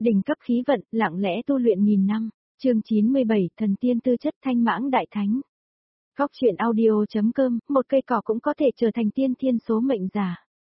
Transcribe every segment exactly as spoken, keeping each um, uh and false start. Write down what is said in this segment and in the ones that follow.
Đỉnh cấp khí vận, lặng lẽ tu luyện nghìn năm. Chương chín mươi bảy, thần tiên tư chất thanh mãng đại thánh. Góc truyện audio.com, một cây cỏ cũng có thể trở thành tiên thiên số mệnh giả.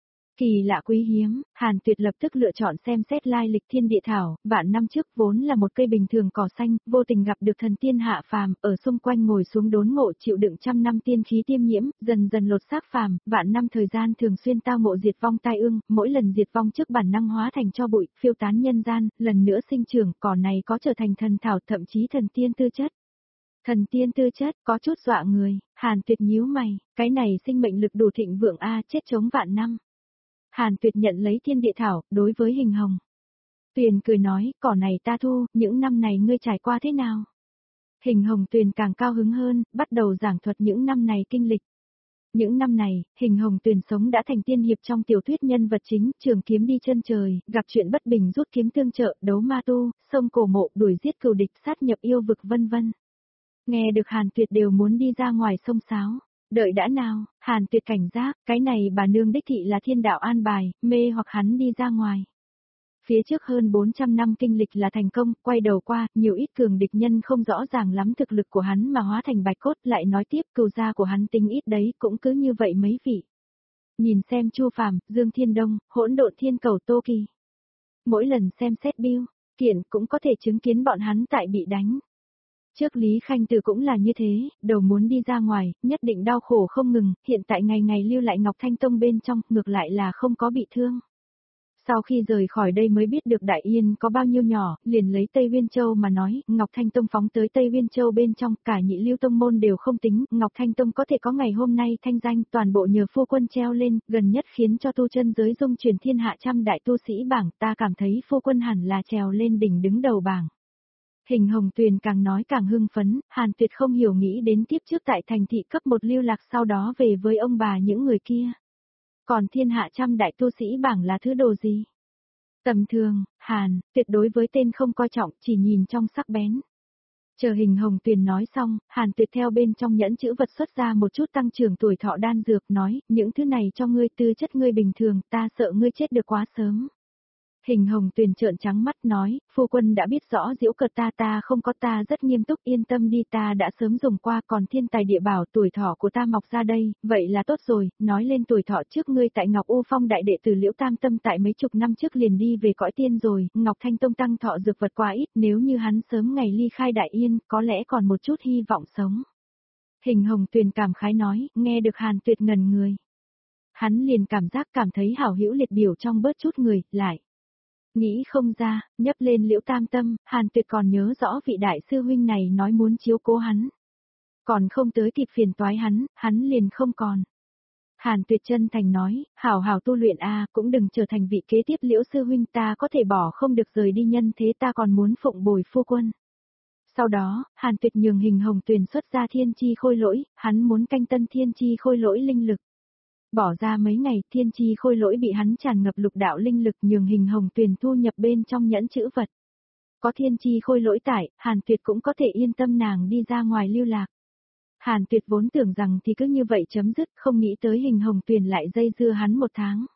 Kỳ lạ quý hiếm, Hàn Tuyệt lập tức lựa chọn xem xét lai lịch thiên địa thảo, vạn năm trước vốn là một cây bình thường cỏ xanh, vô tình gặp được thần tiên hạ phàm, ở xung quanh ngồi xuống đốn ngộ chịu đựng trăm năm tiên khí tiêm nhiễm, dần dần lột xác phàm, vạn năm thời gian thường xuyên tao ngộ diệt vong tai ương, mỗi lần diệt vong trước bản năng hóa thành cho bụi, phiêu tán nhân gian, lần nữa sinh trưởng, cỏ này có trở thành thần thảo thậm chí thần tiên tư chất. Thần tiên tư chất, có chút dọa người, Hàn Tuyệt nhíu mày, cái này sinh mệnh lực đủ thịnh vượng a, chết chống vạn năm. Hàn Tuyệt nhận lấy thiên địa thảo, đối với Hình Hồng Tuyền cười nói, cỏ này ta thu, những năm này ngươi trải qua thế nào? Hình Hồng Tuyền càng cao hứng hơn, bắt đầu giảng thuật những năm này kinh lịch. Những năm này, Hình Hồng Tuyền sống đã thành tiên hiệp trong tiểu thuyết nhân vật chính, trường kiếm đi chân trời, gặp chuyện bất bình rút kiếm tương trợ, đấu ma tu, sông cổ mộ, đuổi giết cừu địch, sát nhập yêu vực vân vân. Nghe được Hàn Tuyệt đều muốn đi ra ngoài sông sáo. Đợi đã nào, Hàn Tuyệt cảnh giác, cái này bà nương đích thị là thiên đạo an bài, mê hoặc hắn đi ra ngoài. Phía trước hơn bốn trăm năm kinh lịch là thành công, quay đầu qua, nhiều ít cường địch nhân không rõ ràng lắm thực lực của hắn mà hóa thành bạch cốt, lại nói tiếp cừu gia của hắn tính ít đấy, cũng cứ như vậy mấy vị. Nhìn xem Chu Phàm, Dương Thiên Đông, Hỗn Độn Thiên Cầu Tô Kỳ. Mỗi lần xem xét bill, kiện cũng có thể chứng kiến bọn hắn tại bị đánh. Trước Lý Khanh Từ cũng là như thế, đầu muốn đi ra ngoài, nhất định đau khổ không ngừng, hiện tại ngày ngày lưu lại Ngọc Thanh Tông bên trong, ngược lại là không có bị thương. Sau khi rời khỏi đây mới biết được Đại Yên có bao nhiêu nhỏ, liền lấy Tây Uyên Châu mà nói, Ngọc Thanh Tông phóng tới Tây Uyên Châu bên trong, cả nhị lưu tông môn đều không tính, Ngọc Thanh Tông có thể có ngày hôm nay thanh danh toàn bộ nhờ phu quân treo lên, gần nhất khiến cho tu chân giới dung truyền thiên hạ trăm đại tu sĩ bảng, ta cảm thấy phu quân hẳn là trèo lên đỉnh đứng đầu bảng. Hình Hồng Tuyền càng nói càng hưng phấn, Hàn Tuyệt không hiểu nghĩ đến tiếp trước tại thành thị cấp một lưu lạc sau đó về với ông bà những người kia. Còn thiên hạ trăm đại tu sĩ bảng là thứ đồ gì? Tầm thường, Hàn, tuyệt đối với tên không coi trọng, chỉ nhìn trong sắc bén. Chờ Hình Hồng Tuyền nói xong, Hàn Tuyệt theo bên trong nhẫn chữ vật xuất ra một chút tăng trưởng tuổi thọ đan dược nói, những thứ này cho ngươi tư chất ngươi bình thường, ta sợ ngươi chết được quá sớm. Hình Hồng Tuyền trợn trắng mắt nói, phu quân đã biết rõ giễu cợt ta ta không có ta rất nghiêm túc yên tâm đi ta đã sớm dùng qua còn thiên tài địa bảo tuổi thọ của ta mọc ra đây, vậy là tốt rồi, nói lên tuổi thọ trước ngươi tại Ngọc U Phong đại đệ tử Liễu Tam Tâm tại mấy chục năm trước liền đi về cõi tiên rồi, Ngọc Thanh Tông tăng thọ dược vật quá ít nếu như hắn sớm ngày ly khai Đại Yên có lẽ còn một chút hy vọng sống. Hình Hồng Tuyền cảm khái nói, nghe được Hàn Tuyệt ngần người. Hắn liền cảm giác cảm thấy hảo hữu liệt biểu trong bớt chút người, lại. Nghĩ không ra, nhấp lên Liễu Tam Tâm, Hàn Tuyệt còn nhớ rõ vị đại sư huynh này nói muốn chiếu cố hắn. Còn không tới kịp phiền toái hắn, hắn liền không còn. Hàn Tuyệt chân thành nói, hảo hảo tu luyện a, cũng đừng trở thành vị kế tiếp Liễu sư huynh ta có thể bỏ không được rời đi nhân thế ta còn muốn phụng bồi phu quân. Sau đó, Hàn Tuyệt nhường Hình Hồng Tuyền xuất ra thiên chi khôi lỗi, hắn muốn canh tân thiên chi khôi lỗi linh lực. Bỏ ra mấy ngày, thiên chi khôi lỗi bị hắn tràn ngập lục đạo linh lực nhường Hình Hồng Tuyền thu nhập bên trong nhẫn chữ vật. Có thiên chi khôi lỗi tại, Hàn Tuyệt cũng có thể yên tâm nàng đi ra ngoài lưu lạc. Hàn Tuyệt vốn tưởng rằng thì cứ như vậy chấm dứt, không nghĩ tới Hình Hồng Tuyền lại dây dưa hắn một tháng.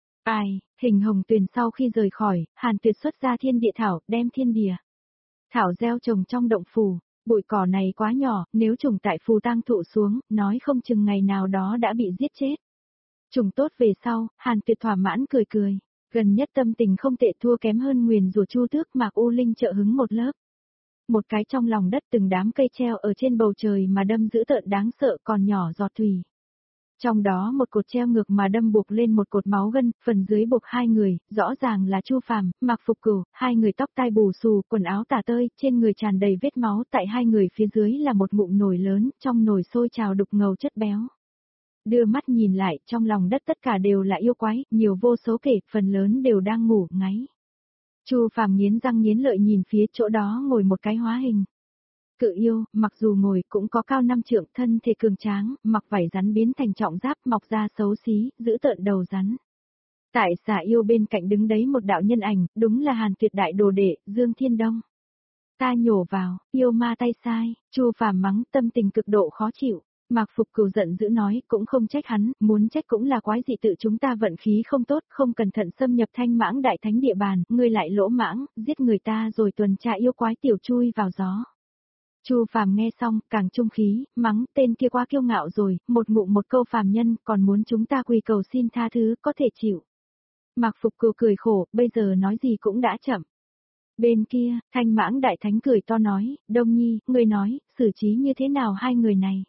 Ai, Hình Hồng Tuyền sau khi rời khỏi, Hàn Tuyệt xuất ra thiên địa thảo, đem thiên địa thảo gieo trồng trong động phủ. Bụi cỏ này quá nhỏ, nếu trùng tại phù tang thụ xuống, nói không chừng ngày nào đó đã bị giết chết. Trùng tốt về sau, Hàn Tuyệt thỏa mãn cười cười, gần nhất tâm tình không tệ thua kém hơn nguyền rủa Chu Tước Mạc U Linh trợ hứng một lớp. Một cái trong lòng đất từng đám cây treo ở trên bầu trời mà đâm dữ tợn đáng sợ còn nhỏ giọt thủy. Trong đó một cột treo ngược mà đâm buộc lên một cột máu gân, phần dưới buộc hai người, rõ ràng là Chu Phàm, Mạc Phục Cửu, hai người tóc tai bù xù, quần áo tả tơi, trên người tràn đầy vết máu, tại hai người phía dưới là một ngụm nồi lớn, trong nồi sôi trào đục ngầu chất béo. Đưa mắt nhìn lại, trong lòng đất tất cả đều là yêu quái, nhiều vô số kể, phần lớn đều đang ngủ ngáy. Chu Phàm nghiến răng nghiến lợi nhìn phía chỗ đó ngồi một cái hóa hình. Cự yêu, mặc dù ngồi cũng có cao năm trượng, thân thể cường tráng, mặc vảy rắn biến thành trọng giáp, mọc ra xấu xí, giữ tợn đầu rắn. Tại xà yêu bên cạnh đứng đấy một đạo nhân ảnh, đúng là Hàn Tuyệt đại đồ đệ, Dương Thiên Đông. Ta nhổ vào, yêu ma tay sai, Chu Phàm mắng tâm tình cực độ khó chịu. Mạc Phục Cửu giận dữ nói, cũng không trách hắn, muốn trách cũng là quái dị tự chúng ta vận khí không tốt, không cẩn thận xâm nhập Thanh Mãng Đại Thánh địa bàn, ngươi lại lỗ mãng, giết người ta rồi tuần tra yêu quái tiểu chui vào gió. Chu Phàm nghe xong, càng trung khí, mắng, tên kia quá kiêu ngạo rồi, một ngụm một câu phàm nhân, còn muốn chúng ta quỳ cầu xin tha thứ, có thể chịu. Mạc Phục Cửu cười khổ, bây giờ nói gì cũng đã chậm. Bên kia, Thanh Mãng Đại Thánh cười to nói, Đông Nhi, ngươi nói, xử trí như thế nào hai người này?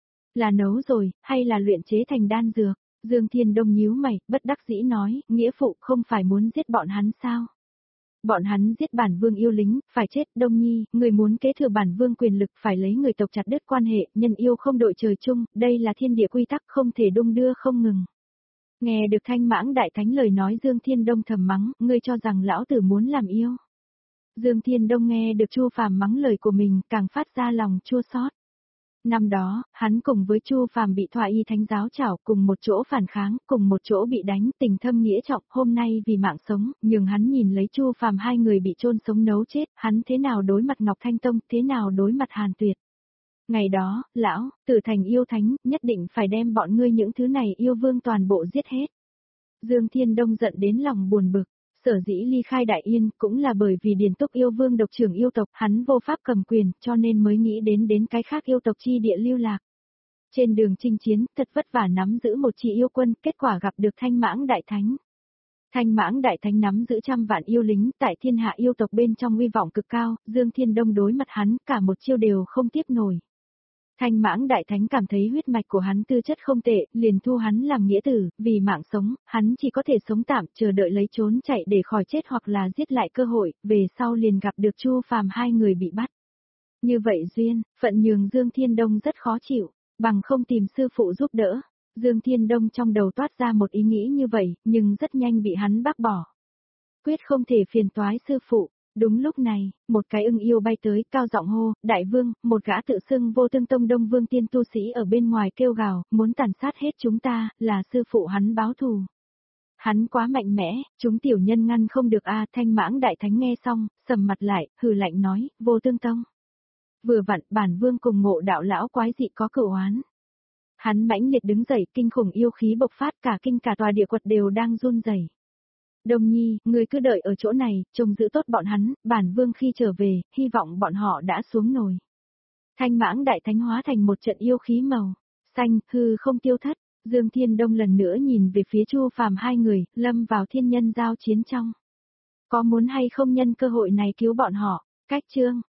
Là nấu rồi, hay là luyện chế thành đan dược? Dương Thiên Đông nhíu mày, bất đắc dĩ nói, nghĩa phụ không phải muốn giết bọn hắn sao? Bọn hắn giết bản vương yêu lính, phải chết. Đông Nhi, người muốn kế thừa bản vương quyền lực phải lấy người tộc chặt đứt quan hệ, nhân yêu không đội trời chung, đây là thiên địa quy tắc không thể đung đưa không ngừng. Nghe được Thanh Mãng Đại Thánh lời nói, Dương Thiên Đông thầm mắng, ngươi cho rằng lão tử muốn làm yêu. Dương Thiên Đông nghe được Chu Phàm mắng lời của mình, càng phát ra lòng chua xót. Năm đó, hắn cùng với Chu Phàm bị Thoại Y Thánh giáo chảo, cùng một chỗ phản kháng, cùng một chỗ bị đánh, tình thâm nghĩa trọng, hôm nay vì mạng sống, nhưng hắn nhìn lấy Chu Phàm hai người bị chôn sống nấu chết, hắn thế nào đối mặt Ngọc Thanh Tông, thế nào đối mặt Hàn Tuyệt. Ngày đó, lão, Tử thành yêu thánh, nhất định phải đem bọn ngươi những thứ này yêu vương toàn bộ giết hết. Dương Thiên Đông giận đến lòng buồn bực. Sở dĩ ly khai Đại Yên cũng là bởi vì Điền Túc yêu vương độc trưởng yêu tộc, hắn vô pháp cầm quyền, cho nên mới nghĩ đến đến cái khác yêu tộc chi địa lưu lạc. Trên đường chinh chiến, thật vất vả nắm giữ một chi yêu quân, kết quả gặp được Thanh Mãng Đại Thánh. Thanh Mãng Đại Thánh nắm giữ trăm vạn yêu lính, tại thiên hạ yêu tộc bên trong uy vọng cực cao, Dương Thiên Đông đối mặt hắn, cả một chiêu đều không tiếp nổi. Thanh Mãng Đại Thánh cảm thấy huyết mạch của hắn tư chất không tệ, liền thu hắn làm nghĩa tử, vì mạng sống, hắn chỉ có thể sống tạm, chờ đợi lấy trốn chạy để khỏi chết hoặc là giết lại cơ hội, về sau liền gặp được Chu Phàm hai người bị bắt. Như vậy duyên, phận nhường Dương Thiên Đông rất khó chịu, bằng không tìm sư phụ giúp đỡ. Dương Thiên Đông trong đầu toát ra một ý nghĩ như vậy, nhưng rất nhanh bị hắn bác bỏ. Quyết không thể phiền toái sư phụ. Đúng lúc này, một cái ưng yêu bay tới, cao giọng hô, đại vương, một gã tự xưng Vô Tương Tông Đông Vương tiên tu sĩ ở bên ngoài kêu gào, muốn tàn sát hết chúng ta, là sư phụ hắn báo thù. Hắn quá mạnh mẽ, chúng tiểu nhân ngăn không được a. Thanh Mãng Đại Thánh nghe xong, sầm mặt lại, hừ lạnh nói, Vô Tương Tông. Vừa vặn, bản vương cùng Ngộ Đạo lão quái dị có cửu oán. Hắn mãnh liệt đứng dậy, kinh khủng yêu khí bộc phát, cả kinh cả tòa địa quật đều đang run rẩy. Đông Nhi, ngươi cứ đợi ở chỗ này, trông giữ tốt bọn hắn, bản vương khi trở về, hy vọng bọn họ đã xuống nồi. Thanh Mãng Đại Thánh hóa thành một trận yêu khí màu xanh, hư không tiêu thất. Dương Thiên Đông lần nữa nhìn về phía Chu Phàm hai người, lâm vào thiên nhân giao chiến trong. Có muốn hay không nhân cơ hội này cứu bọn họ? Cách chương